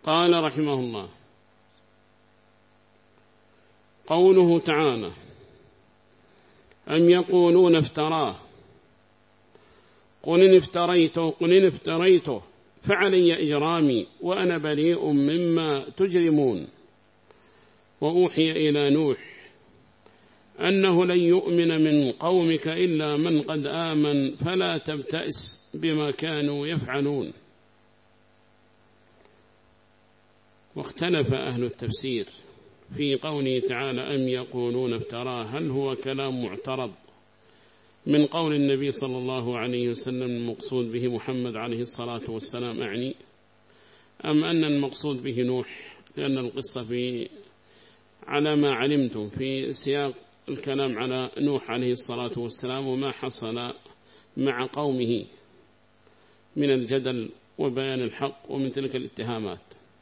قال رحمه الله: قوله تعالى: أم يقولون افتراه قل إن افتريته فعلي إجرامي وأنا بريء مما تجرمون. وأوحي إلى نوح أنه لن يؤمن من قومك إلا من قد آمن فلا تبتئس بما كانوا يفعلون. واختلف أهل التفسير في قوله تعالى: أم يقولون افتراه، هل هو كلام معترض من قول النبي صلى الله عليه وسلم المقصود به محمد عليه الصلاة والسلام أعني، أم أن المقصود به نوح؟ لأن القصة على ما علمتم في سياق الكلام على نوح عليه الصلاة والسلام وما حصل مع قومه من الجدل وبيان الحق ومن تلك الاتهامات،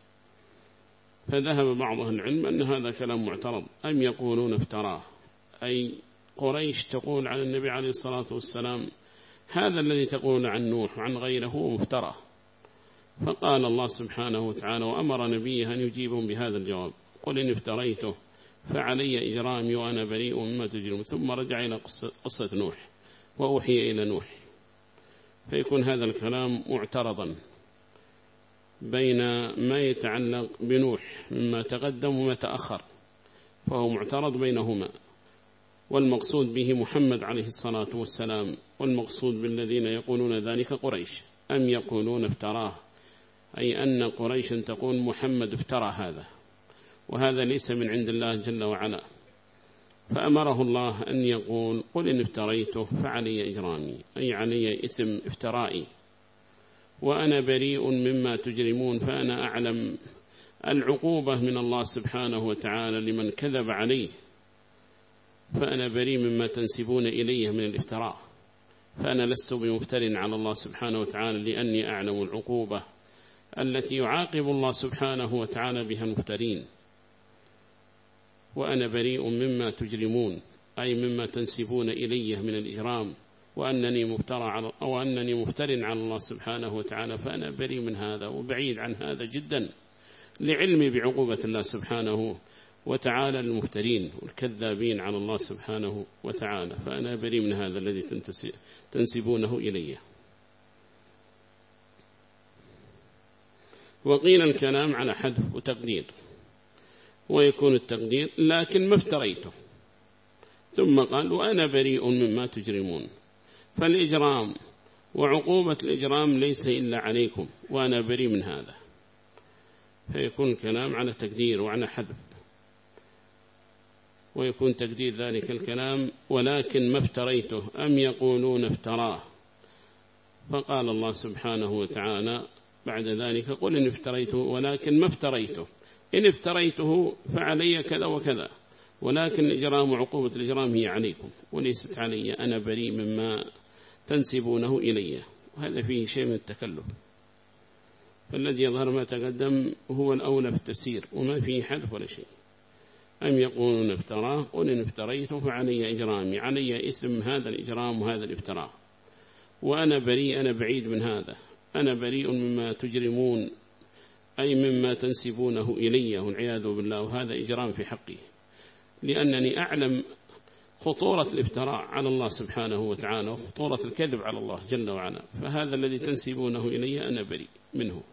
فذهب بعض أهل العلم أن هذا كلام معترض. أم يقولون افتراه، أي قريش تقول عن النبي عليه الصلاة والسلام هذا الذي تقول عن نوح وعن غيره مفترى. فقال الله سبحانه وتعالى وأمر نبيه أن يجيبهم بهذا الجواب: قل إن افتريته فعلي إجرامي وأنا بريء مما تجرمون. ثم رجع إلى قصة نوح وأوحي إلى نوح، فيكون هذا الكلام معترضا بين ما يتعلق بنوح مما تقدم وما تأخر، فهو معترض بينهما، والمقصود به محمد عليه الصلاة والسلام، والمقصود بالذين يقولون ذلك قريش. أم يقولون افتراه، أي أن قريش تقول محمد افترى هذا، وهذا ليس من عند الله جل وعلا. فأمره الله أن يقول: قل إن افتريته فعلي إجرامي، أي علي إثم افترائي، وأنا بريء مما تجرمون. فأنا أعلم العقوبة من الله سبحانه وتعالى لمن كذب عليه، فأنا بريء مما تنسبون إليه من الافتراء، فأنا لست بمفتر على الله سبحانه وتعالى، لأني أعلم العقوبة التي يعاقب الله سبحانه وتعالى بها المفترين. وأنا بريء مما تجرمون، أي مما تنسبون إليه من الإجرام، وأنني مفتر على الله سبحانه وتعالى، فأنا بريء من هذا وبعيد عن هذا جدا، لعلمي بعقوبة الله سبحانه وتعالى المفترين والكذابين على الله سبحانه وتعالى، فأنا بريء من هذا الذي تنسبونه إليه. وقيل الكلام على حذف وتقدير، ويكون التقدير لكن ما افتريته، ثم قال وأنا بريء مما تجرمون، فالإجرام وعقوبة الإجرام ليس إلا عليكم وأنا بريء من هذا، فيكون الكلام على تقدير وعلى حذف. ويكون تقدير ذلك الكلام ولكن ما افتريته، أم يقولون افتراه، فقال الله سبحانه وتعالى بعد ذلك: قل إن افتريته ولكن ما افتريته، إن افتريته فعلي كذا وكذا، ولكن الإجرام وعقوبة الإجرام هي عليكم وليست علي، أنا بريء مما تنسبونه إلي. وهذا فيه شيء من التكلف، فالذي يظهر ما تقدم هو الأولى في التفسير وما فيه حذف ولا شيء. أم يقولون افتراه قل إن افتريته فعلي إجرامي، علي إثم هذا الإجرام وهذا الافتراء، وأنا بريء، أنا بعيد من هذا، أنا بريء مما تجرمون، أي مما تنسبونه إلي والعياذ بالله، وهذا إجرام في حقي، لأنني أعلم خطورة الافتراء على الله سبحانه وتعالى وخطورة الكذب على الله جل وعلا، فهذا الذي تنسبونه إلي أنا بريء منه.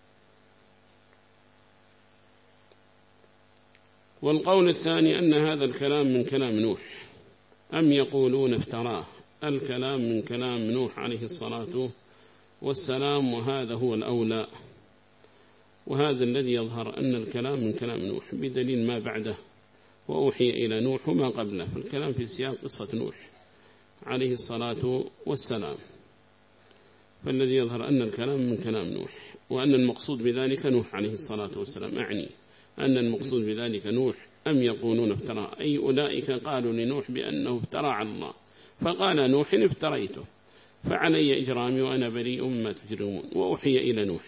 والقول الثاني أن هذا الكلام من كلام نوح. أم يقولون افتراه، الكلام من كلام نوح عليه الصلاة والسلام، وهذا هو الأولى، وهذا الذي يظهر أن الكلام من كلام نوح بدليل ما بعده: وأوحي إلى نوح وما قبله، فالكلام في سياق قصة نوح عليه الصلاة والسلام، فالذي يظهر أن الكلام من كلام نوح، وأن المقصود بذلك نوح عليه الصلاة والسلام، أعني أن المقصود بذلك نوح. أم يقولون افترى، أي أولئك قالوا لنوح بأنه افترى على الله، فقال نوح إن افتريته فعلي إجرامي وأنا بريء مما تجرمون، وأوحي إلى نوح.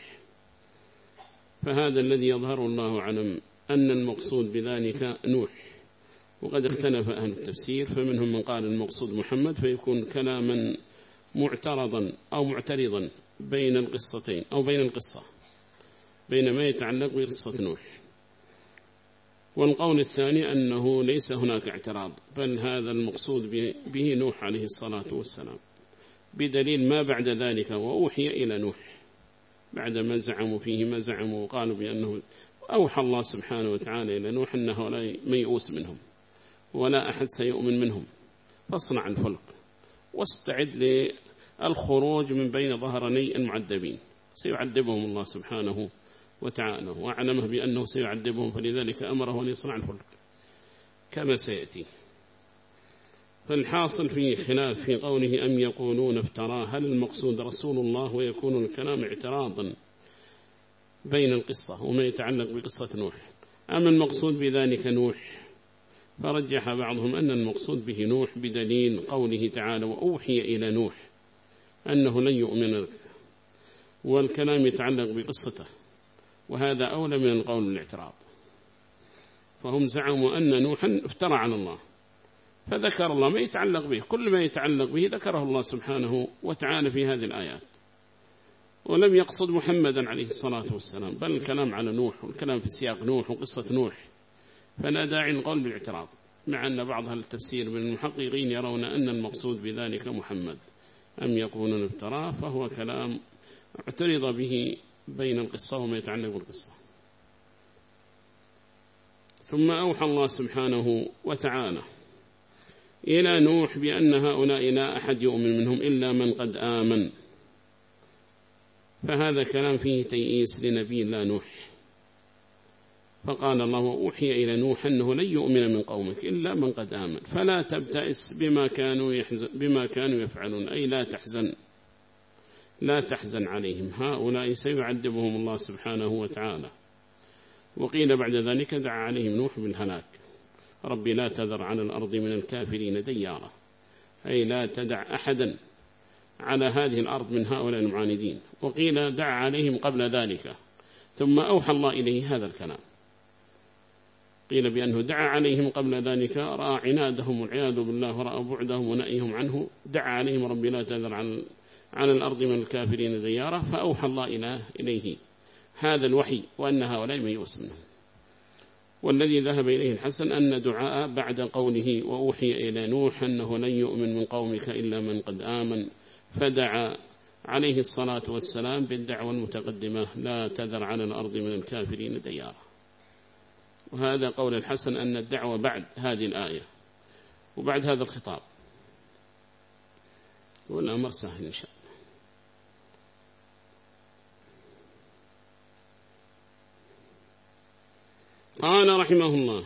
فهذا الذي يظهر الله أعلم أن المقصود بذلك نوح. وقد اختلف أهل التفسير، فمنهم من قال المقصود محمد، فيكون كلاما معترضا أو معترضا بين القصتين أو بين القصة، بينما يتعلق بقصة نوح. والقول الثاني أنه ليس هناك اعتراض، بل هذا المقصود به نوح عليه الصلاة والسلام، بدليل ما بعد ذلك وأوحي إلى نوح، بعدما زعموا فيه ما زعموا وقالوا بأنه أوحى الله سبحانه وتعالى إلى نوح أنه لا ميؤوس منهم ولا أحد سيؤمن منهم، فاصنع الفلك واستعد للخروج من بين ظهرني المعذبين، سيعذبهم الله سبحانه وتعالى وأعلمه بأنه سيعذبهم، فلذلك أمره أن يصنع الفلك كما سيأتي. فالحاصل في خلاف في قوله أم يقولون افتراه، هل المقصود رسول الله ويكون الكلام اعتراضا بين القصة وما يتعلق بقصة نوح، أم المقصود بذلك نوح؟ فرجح بعضهم أن المقصود به نوح بدليل قوله تعالى وأوحي إلى نوح أنه لن يؤمن لك، والكلام يتعلق بقصته، وهذا أولى من القول بالاعتراض. فهم زعموا أن نوحا افترى على الله، فذكر الله ما يتعلق به، كل ما يتعلق به ذكره الله سبحانه وتعالى في هذه الآيات، ولم يقصد محمدا عليه الصلاة والسلام، بل الكلام على نوح والكلام في سياق نوح وقصة نوح، فلا داعي القول بالاعتراض، مع أن بعض التفسير من المحققين يرون أن المقصود بذلك محمد. أم يقولون افتراه، فهو كلام اعترض به بين القصة وما يتعلق بالقصة. ثم أوحى الله سبحانه وتعالى إلى نوح بأن هؤلاء لا أحد يؤمن منهم إلا من قد آمن، فهذا كلام فيه تيئيس لنبي الله نوح، فقال الله وأوحي إلى نوح أنه لن يؤمن من قومك إلا من قد آمن، فلا تبتئس بما كانوا يفعلون، أي لا تحزن عليهم، هؤلاء سيعذبهم الله سبحانه وتعالى. وقيل بعد ذلك دعا عليهم نوح بالهلاك، ربي لا تذر على الأرض من الكافرين ديارا، أي لا تدع أحدا على هذه الأرض من هؤلاء المعاندين. وقيل دعا عليهم قبل ذلك ثم أوحى الله إليه هذا الكلام، قيل بأنه دعا عليهم قبل ذلك، رأى عنادهم والعياذ بالله ورأى بعدهم ونأيهم عنه، دعا عليهم ربي لا تذر على الأرض من الكافرين ديارا، فأوحى الله إليه هذا الوحي وأن هؤلاء ميؤوس منهم. والذي ذهب إليه الحسن أن دعاء بعد قوله وأوحي إلى نوح أنه لن يؤمن من قومك إلا من قد آمن، فدعا عليه الصلاة والسلام بالدعوة المتقدمة لا تذر على الأرض من الكافرين ديارا. وهذا قول الحسن أن الدعوة بعد هذه الآية وبعد هذا الخطاب، والأمر سهل إن شاء الله. قال رحمه الله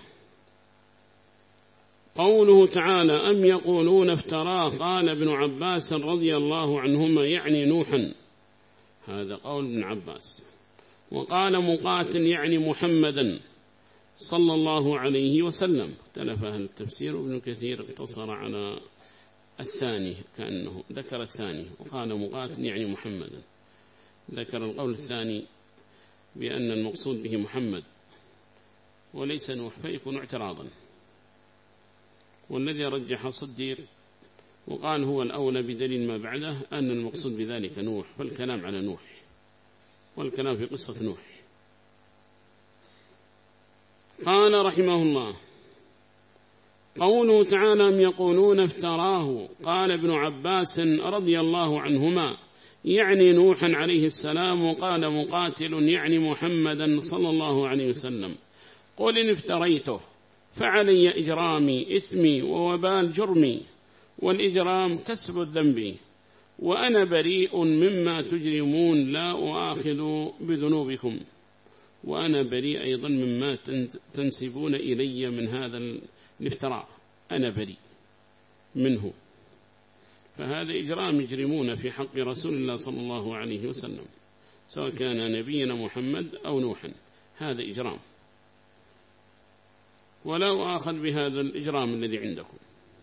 قوله تعالى أم يقولون افتراه، قال ابن عباس رضي الله عنهما يعني نوحا، هذا قول ابن عباس. وقال مقاتل يعني محمدا صلى الله عليه وسلم، اختلف أهل التفسير، وابن كثير اقتصر على الثاني كأنه ذكر الثاني، وقال مقاتل يعني محمدا، ذكر القول الثاني بأن المقصود به محمد وليس نوح، فيكون اعتراضا. والذي رجح صديق وقال هو الأولى بدليل ما بعده أن المقصود بذلك نوح، فالكلام على نوح والكلام في قصة نوح. قال رحمه الله قوله تعالى أم يقولون افتراه، قال ابن عباس رضي الله عنهما يعني نوحا عليه السلام، وقال مقاتل يعني محمدا صلى الله عليه وسلم قل إن افتريته فعلي إجرامي إثمي ووبال جرمي، والإجرام كسب الذنب، وأنا بريء مما تجرمون لا أؤاخذ بذنوبكم، وأنا بريء أيضا مما تنسبون إلي من هذا الافتراء، أنا بريء منه. فهذا إجرام يجرمون في حق رسول الله صلى الله عليه وسلم، سواء كان نبينا محمد أو نوحا، هذا إجرام، ولا آخذ بهذا الإجرام الذي عندكم.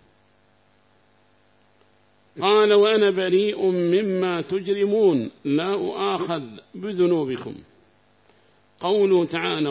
قال وأنا بريء مما تجرمون لا أؤاخذ بذنوبكم. قوله تعالى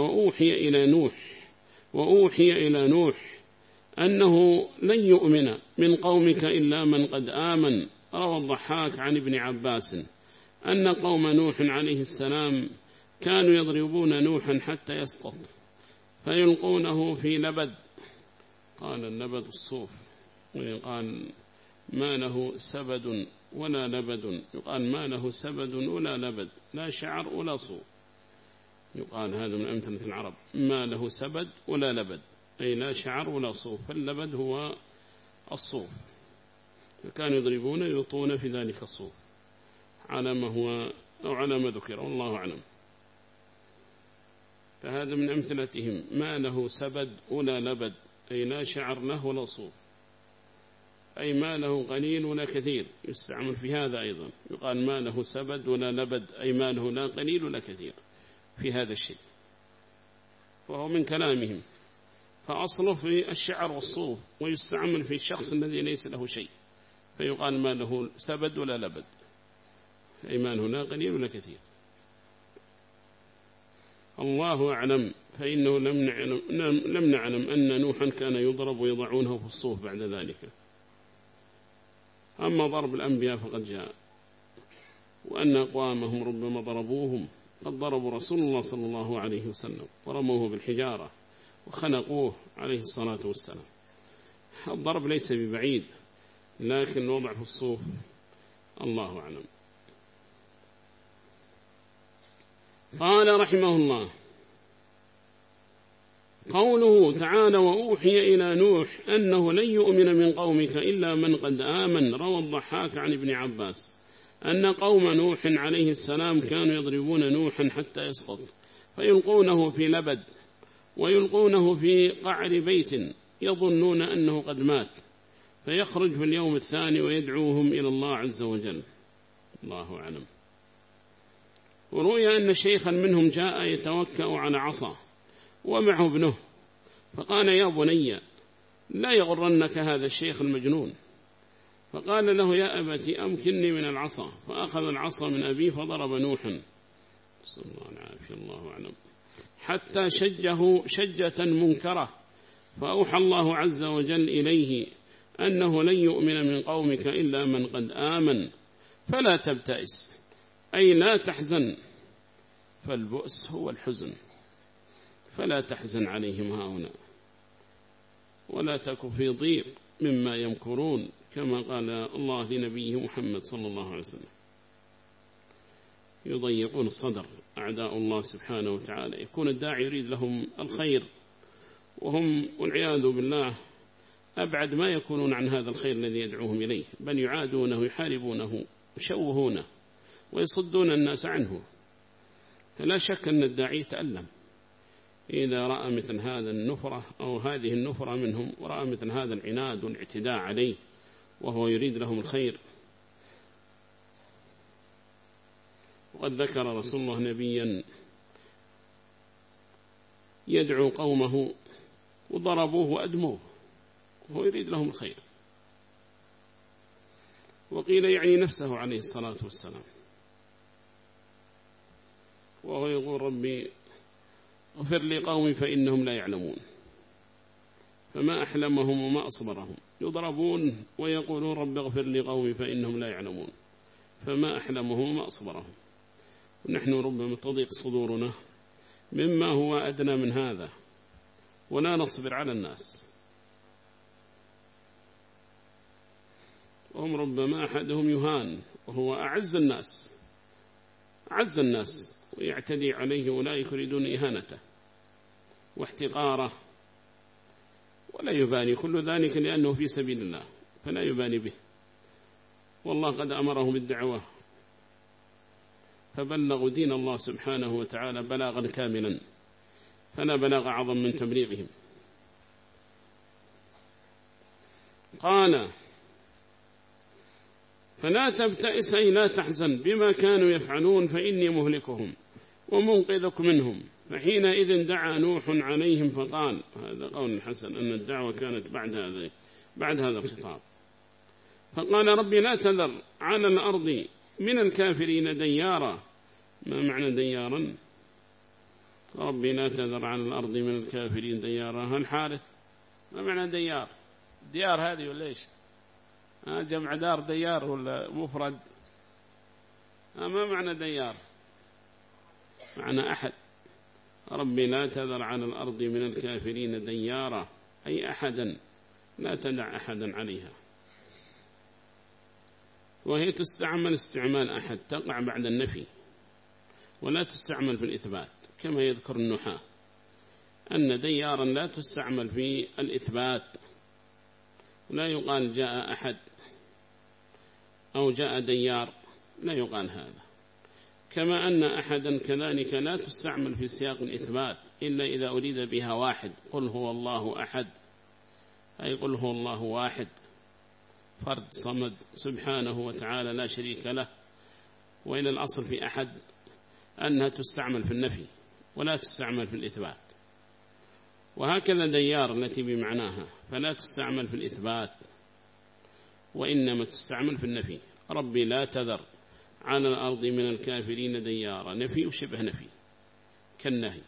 وأوحي إلى نوح أنه لن يؤمن من قومك إلا من قد آمن. روى الضحاك عن ابن عباس أن قوم نوح عليه السلام كانوا يضربون نوحا حتى يسقط فيلقونه في لبد. قال النبد الصوف، ويقال ما له سبد ولا لبد، يقال ما له سبد ولا لبد، لا شعر ولا صوف. يقال هذا من أمثلة العرب، ما له سبد ولا لبد، أي لا شعر ولا صوف، فاللبد هو الصوف. فكانوا يضربون يلطون في ذلك الصوف على ما هو أو على ما ذكر، والله أعلم. فهذا من أمثلتهم، ما له سبد ولا لبد، أي لا شعر له ولا صوف، أي ما له قليل ولا كثير، يستعمل في هذا أيضا، يقال ما له سبد ولا لبد، أي ما له لا قليل ولا كثير في هذا الشيء، وهو من كلامهم. فأصله في الشعر والصوف، ويستعمل في الشخص الذي ليس له شيء، فيقال ما له سبد ولا لبد، أي ما له لا قليل ولا كثير. الله أعلم. فإنه لم نعلم أن نوحا كان يضرب ويضعونه في الصوف بعد ذلك. أما ضرب الأنبياء فقد جاء، وأن أقوامهم ربما ضربوهم، قد ضربوا رسول الله صلى الله عليه وسلم ورموه بالحجارة وخنقوه عليه الصلاة والسلام. الضرب ليس ببعيد، لكن الوضع في الصوف الله أعلم. قال رحمه الله: قوله تعالى: وأوحي إلى نوح أنه لن يؤمن من قومك إلا من قد آمن. روى الضحاك عن ابن عباس أن قوم نوح عليه السلام كانوا يضربون نوحا حتى يسقط فيلقونه في لبد ويلقونه في قعر بيت يظنون أنه قد مات، فيخرج في اليوم الثاني ويدعوهم إلى الله عز وجل. الله أعلم. وروي أن شيخا منهم جاء يتوكأ على عصا ومعه ابنه، فقال: يا بني لا يغرنك هذا الشيخ المجنون. فقال له: يا أبتي أمكنني من العصا. فأخذ العصا من أبيه فضرب نوحا، صلى الله العافية الله أعلم، حتى شجه شجة منكرة. فأوحى الله عز وجل إليه أنه لن يؤمن من قومك إلا من قد آمن، فلا تبتئس، أي لا تحزن، فالبؤس هو الحزن، فلا تحزن عليهم هؤلاء، ولا تك في ضيق مما يمكرون، كما قال الله لنبيه محمد صلى الله عليه وسلم. يضيقون الصدر أعداء الله سبحانه وتعالى، يكون الداعي يريد لهم الخير، وهم والعياذ بالله أبعد ما يكونون عن هذا الخير الذي يدعوهم إليه، بل يعادونه يحاربونه يشوهونه ويصدون الناس عنه. فلا شك أن الداعي يتألم إذا رأى مثل هذا النفرة أو هذه النفرة منهم، ورأى مثل هذا العناد والاعتداء عليه وهو يريد لهم الخير. وقد ذكر رسول الله نبيا يدعو قومه وضربوه وأدموه وهو يريد لهم الخير، وقيل يعني نفسه عليه الصلاة والسلام، وهو يقول: ربي اغفر لي قومي فإنهم لا يعلمون. فما أحلمهم وما أصبرهم، يضربون ويقولون: رب اغفر لي قومي فإنهم لا يعلمون، فما أحلمهم وما أصبرهم. ونحن ربما تضيق صدورنا مما هو أدنى من هذا، ولا نصبر على الناس، وهم ربما أحدهم يهان وهو أعز الناس ويعتدي عليه، أولئك يريدون إهانته واحتقاره، ولا يبالي كل ذلك لأنه في سبيل الله، فلا يبالي به. والله قد أمره بالدعوة فبلغوا دين الله سبحانه وتعالى بلاغا كاملا، فلا بلاغ أعظم من تبليغهم. قال: فلا تبتئس، أي لا تحزن بما كانوا يفعلون، فإني مهلكهم ومنقذك منهم. فحينئذ دعا نوح عليهم فقال، هذا قول الحسن أن الدعوة كانت بعد هذا الخطاب، فقال: ربي لا تذر على الأرض من الكافرين ديارا. ما معنى ديارا؟ ربي لا تذر على الأرض من الكافرين ديارا. هل حارث؟ ما معنى ديار؟ ديار هذه ولا إيش؟ جمع دار ديار ولا مفرد؟ ما معنى ديار؟ معنى أحد. ربي لا تذر على الأرض من الكافرين ديارا، أي أحدا، لا تدع أحدا عليها. وهي تستعمل استعمال أحد، تقع بعد النفي، ولا تستعمل في الإثبات، كما يذكر النحاة أن ديارا لا تستعمل في الإثبات، لا يقال جاء أحد أو جاء ديار، لا يقال هذا. كما أن أحدا كذلك لا تستعمل في سياق الإثبات إلا إذا أريد بها واحد، قل هو الله أحد، أي قل هو الله واحد فرد صمد سبحانه وتعالى لا شريك له. وإلى الأصل في أحد أنها تستعمل في النفي ولا تستعمل في الإثبات، وهكذا ديار التي بمعناها فلا تستعمل في الإثبات وإنما تستعمل في النفي. ربي لا تذر على الأرض من الكافرين ديارا، نفي وشبه نفي كالنهي.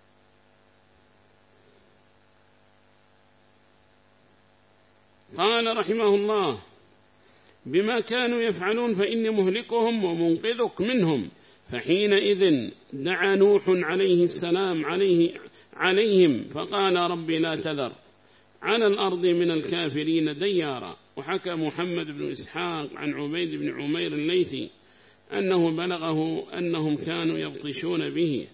قال رحمه الله: بما كانوا يفعلون فإني مهلكهم ومنقذك منهم. فحينئذ دعا نوح عليه السلام عليهم فقال: ربي لا تذر على الأرض من الكافرين ديارا. وحكى محمد بن إسحاق عن عبيد بن عمير الليثي أنه بلغه أنهم كانوا يبطشون به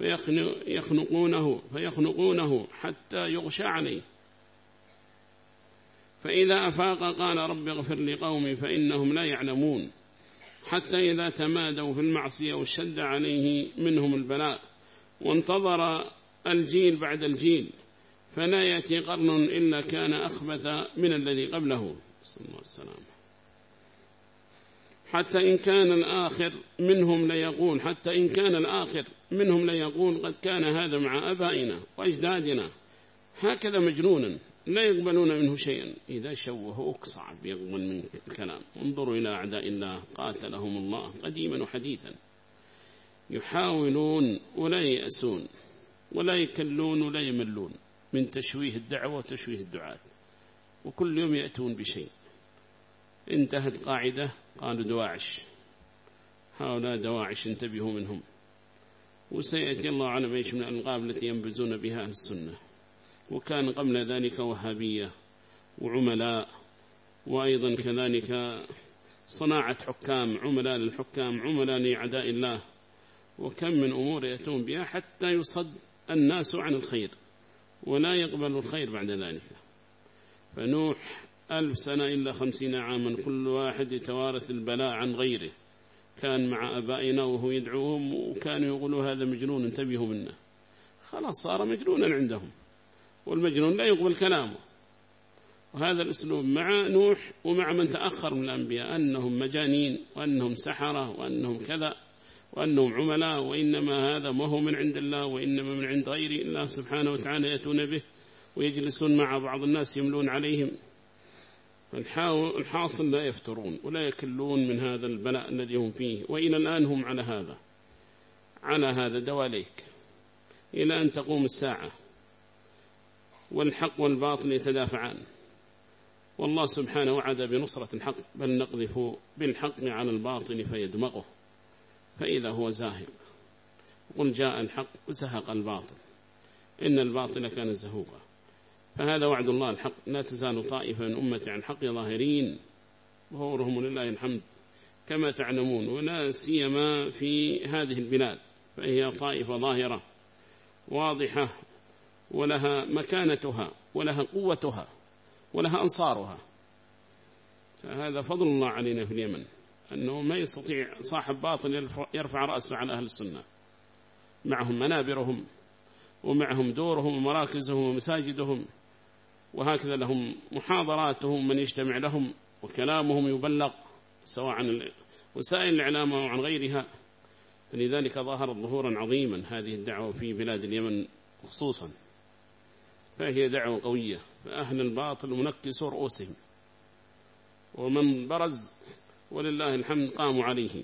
فيخنقونه حتى يغشى عليه، فإذا أفاق قال: رب اغفر لقومي فإنهم لا يعلمون، حتى إذا تمادوا في المعصية واشتد عليه منهم البلاء وانتظر الجيل بعد الجيل فلا يأتي قرن إلا كان أخبث من الذي قبله صلى الله عليه وسلم، حتى إن كان الآخر منهم ليقول قد كان هذا مع أبائنا وأجدادنا، هكذا مجنونا لا يقبلون منه شيئا، إذا شوهوك صعب يقبل منك الكلام. انظروا إلى أعداء الله قاتلهم الله قديما وحديثا، يحاولون ولا يأسون ولا يكلون ولا يملون من تشويه الدعوة وتشويه الدعاة، وكل يوم يأتون بشيء. انتهت قاعدة قالوا دواعش، هؤلاء دواعش انتبهوا منهم، وسيأتي الله على ايش من الألقاب التي ينبذون بها أهل السنة. وكان قبل ذلك وهابية وعملاء، وأيضا كذلك صناعة حكام، عملاء للحكام، عملاء لأعداء الله، وكم من أمور يأتون بها حتى يصد الناس عن الخير ولا يقبل الخير بعد ذلك. فنوح 1000 سنة إلا 50 عاما، كل واحد يتوارث البلاء عن غيره. كان مع أبائنا وهو يدعوهم وكانوا يقولوا هذا مجنون انتبهوا منه، خلاص صار مجنونا عندهم، والمجنون لا يقبل كلامه. وهذا الأسلوب مع نوح ومع من تأخر من الأنبياء، أنهم مجانين وأنهم سحرة وأنهم كذا وأنهم عملاء، وإنما هذا ما هو من عند الله وإنما من عند غير الله سبحانه وتعالى يأتون به ويجلسون مع بعض الناس يملون عليهم. الحاصل لا يفترون ولا يكلون من هذا البلاء الذي هم فيه، وإلى الآن هم على هذا دواليك إلى أن تقوم الساعة، والحق والباطل يتدافعان، والله سبحانه وعد بنصرة الحق، بل نقذف بالحق على الباطل فيدمغه فإذا هو زاهق. قل جاء الحق وزهق الباطل إن الباطل كان زهوقا. فهذا وعد الله الحق، لا تزال طائفة من أمتي عن الحق ظاهرين، ظهورهم لله الحمد كما تعلمون، ولا سيما في هذه البلاد، فهي طائفة ظاهرة واضحة ولها مكانتها ولها قوتها ولها أنصارها. فهذا فضل الله علينا في اليمن، أنه ما يستطيع صاحب باطل يرفع رأسه على أهل السنة، معهم منابرهم ومعهم دورهم ومراكزهم ومساجدهم، وهكذا لهم محاضراتهم من يجتمع لهم وكلامهم يبلغ سواء عن وسائل الإعلام أو عن غيرها. فلذلك ظهرت ظهورا عظيما هذه الدعوة في بلاد اليمن خصوصا، فهي دعوة قوية، فأهل الباطل منكسوا رؤوسهم، ومن برز ولله الحمد قاموا عليه.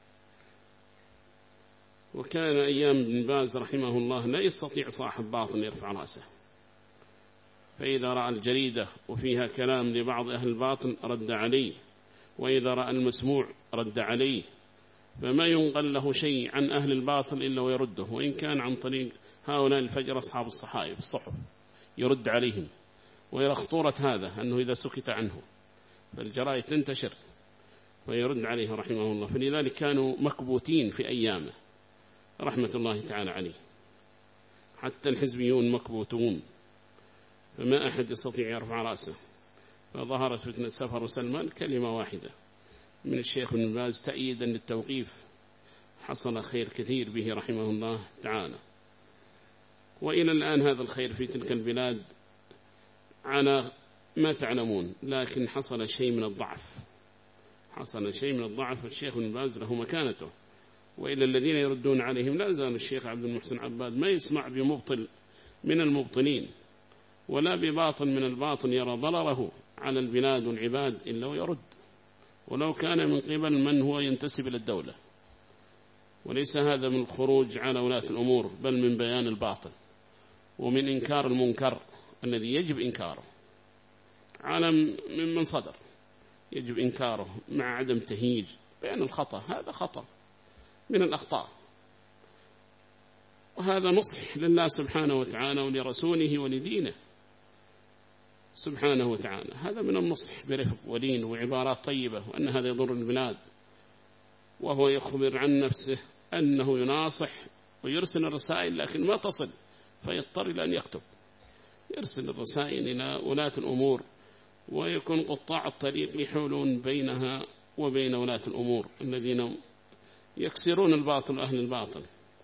وكان أيام ابن باز رحمه الله لا يستطيع صاحب باطل يرفع رأسه، فإذا رأى الجريدة وفيها كلام لبعض أهل الباطل رد عليه، وإذا رأى المسموع رد عليه، فما ينقل له شيء عن أهل الباطل إلا ويرده، وإن كان عن طريق هؤلاء الفجر أصحاب الصحائف الصحف يرد عليهم. ويرى خطورة هذا أنه إذا سكت عنه فالجرائد تنتشر ويرد عليه رحمه الله. فلذلك كانوا مكبوتين في أيامه رحمة الله تعالى عليه، حتى الحزبيون مكبوتون، فما أحد يستطيع يرفع رأسه. فظهرت فتنة سفر وسلمان كلمة واحدة من الشيخ ابن باز تأييدا للتوقيف، حصل خير كثير به رحمه الله تعالى. وإلى الآن هذا الخير في تلك البلاد على ما تعلمون، لكن حصل شيء من الضعف، حصل شيء من الضعف. الشيخ ابن باز له مكانته، وإلى الذين يردون عليهم لا زال الشيخ عبد المحسن عباد ما يسمع بمبطل من المبطلين ولا بباطل من الباطل يرى ضرره على البلاد والعباد إلا ويرد، ولو كان من قبل من هو ينتسب إلى الدولة. وليس هذا من الخروج على ولاة الأمور، بل من بيان الباطل ومن إنكار المنكر الذي يجب إنكاره على ممن صدر، يجب إنكاره مع عدم تهيج بيان الخطأ. هذا خطأ من الأخطاء، وهذا نصح لله سبحانه وتعالى ولرسوله ولدينه سبحانه وتعالى. هذا من النصح برفق ولين وعبارات طيبة، وأن هذا يضر البلاد. وهو يخبر عن نفسه أنه يناصح ويرسل الرسائل لكن ما تصل، فيضطر إلى أن يكتب، يرسل الرسائل إلى ولاة الأمور، ويكون قطاع الطريق يحولون بينها وبين ولاة الأمور الذين يكسرون الباطل أهل الباطل،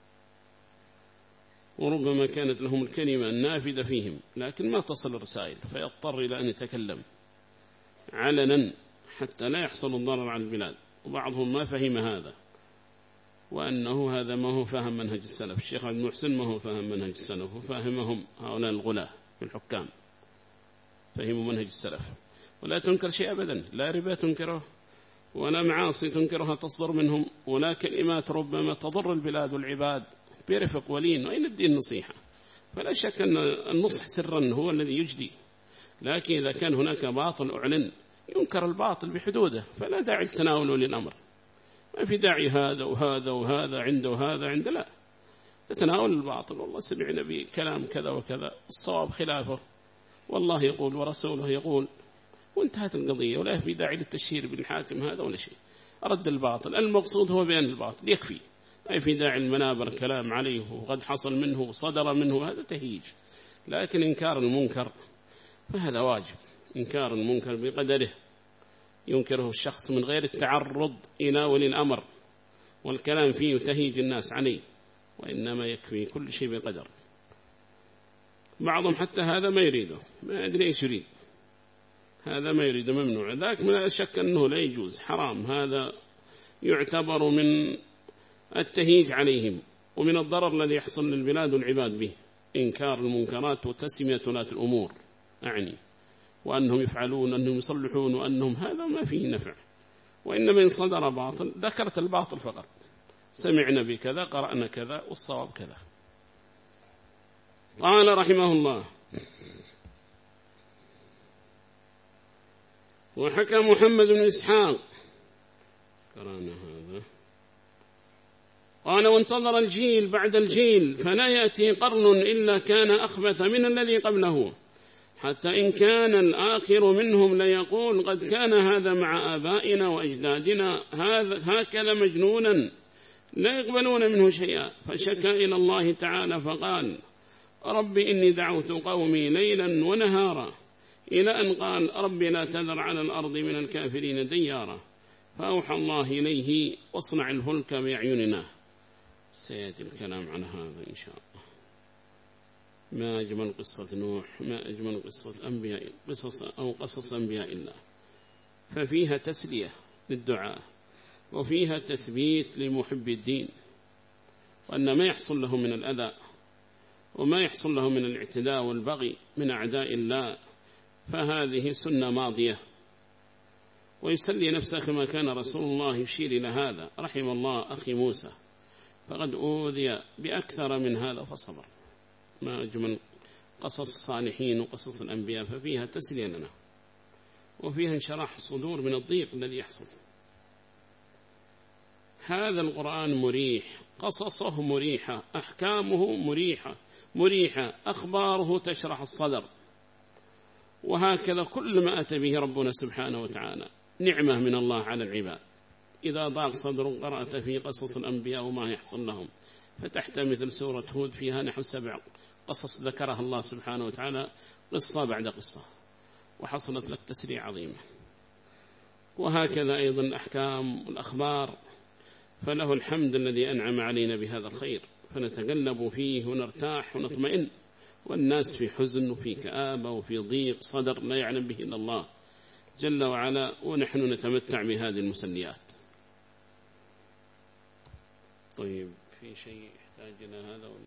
وربما كانت لهم الكلمة النافذة فيهم لكن ما تصل الرسائل، فيضطر إلى أن يتكلم علنا حتى لا يحصل الضرر على البلاد. وبعضهم ما فهم هذا، وأنه هذا ما هو فهم منهج السلف. الشيخ عبد المحسن ما هو فهم منهج السلف، وفهمهم هؤلاء الغلاة في الحكام فهموا منهج السلف. ولا تنكر شيء أبدا، لا ربا تنكره ولا معاصي تنكرها تصدر منهم، ولا كلمات ربما تضر البلاد والعباد برفق ولين. وأين الدين نصيحة؟ فلا شك أن النصح سرا هو الذي يجدي، لكن إذا كان هناك باطل أعلن ينكر الباطل بحدوده، فلا داعي التناول للأمر. ما في داعي هذا وهذا وهذا عنده وهذا عنده، لا، تتناول الباطل. والله سمعنا بكلام كذا وكذا، الصواب خلافه، والله يقول ورسوله يقول، وانتهت القضية. ولا في داعي للتشهير بالحاكم هذا ولا شيء. رد الباطل، المقصود هو بيان الباطل يكفي، أي في داعي المنابر كلام عليه وقد حصل منه وصدر منه، هذا تهيج. لكن إنكار المنكر فهذا واجب، إنكار المنكر بقدره ينكره الشخص من غير التعرض إلى ولي الأمر والكلام فيه وتهيج الناس عليه، وإنما يكفي كل شيء بقدر. بعضهم حتى هذا ما يريده، ما أدري إيش يريد، هذا ما يريده ممنوع. ذاك من الشك أنه لا يجوز، حرام، هذا يعتبر من التهيج عليهم ومن الضرر الذي يحصل للبلاد والعباد به. إنكار المنكرات وتسمية ولاة الأمور أعني، وأنهم يفعلون أنهم يصلحون وأنهم، هذا ما فيه نفع. وإنما إن صدر باطل ذكرت الباطل فقط، سمعنا بكذا قرأنا كذا والصواب كذا. قال رحمه الله: وحكى محمد بن إسحاق، قرأنا هذا، قال: وانتظر الجيل بعد الجيل فلا يأتي قرن إلا كان أخبث من الذي قبله، حتى إن كان الآخر منهم ليقول قد كان هذا مع آبائنا وأجدادنا، هكذا مجنونا لا يقبلون منه شيئا. فشكى إلى الله تعالى فقال: رب إني دعوت قومي ليلا ونهارا، إلى أن قال: رب لا تذر على الأرض من الكافرين ديارا. فأوحى الله إليه: واصنع الفلك بأعيننا. سيأتي الكلام عن هذا إن شاء الله. ما أجمل قصة نوح، ما أجمل قصة أنبياء، قصص أنبياء الله، ففيها تسلية للدعاء وفيها تثبيت لمحب الدين، وأن ما يحصل له من الأذى وما يحصل له من الاعتداء والبغي من أعداء الله فهذه سنة ماضية. ويسلي نفسه كما كان رسول الله يشير إلى هذا. رحم الله أخي موسى فقد أوذي بأكثر من هذا فصبر. ما أجمل قصص الصالحين وقصص الأنبياء، ففيها تسلية لنا وفيها انشراح صدور من الضيق الذي يحصل. هذا القرآن مريح، قصصه مريحة، أحكامه مريحة، أخباره تشرح الصدر. وهكذا كل ما أتى به ربنا سبحانه وتعالى نعمة من الله على العباد. إذا ضاق صدر قرأت في قصص الأنبياء وما يحصل لهم، فتحت مثل سورة هود فيها نحو 7 قصص ذكرها الله سبحانه وتعالى قصة بعد قصة، وحصلت لك تسريع عظيمة. وهكذا أيضا الأحكام والأخبار، فله الحمد الذي أنعم علينا بهذا الخير، فنتقلب فيه ونرتاح ونطمئن، والناس في حزن وفي كآبة وفي ضيق صدر لا يعلم به إلا الله جل وعلا، ونحن نتمتع بهذه المسليات. طيب، في شيء يحتاج إلى هذا؟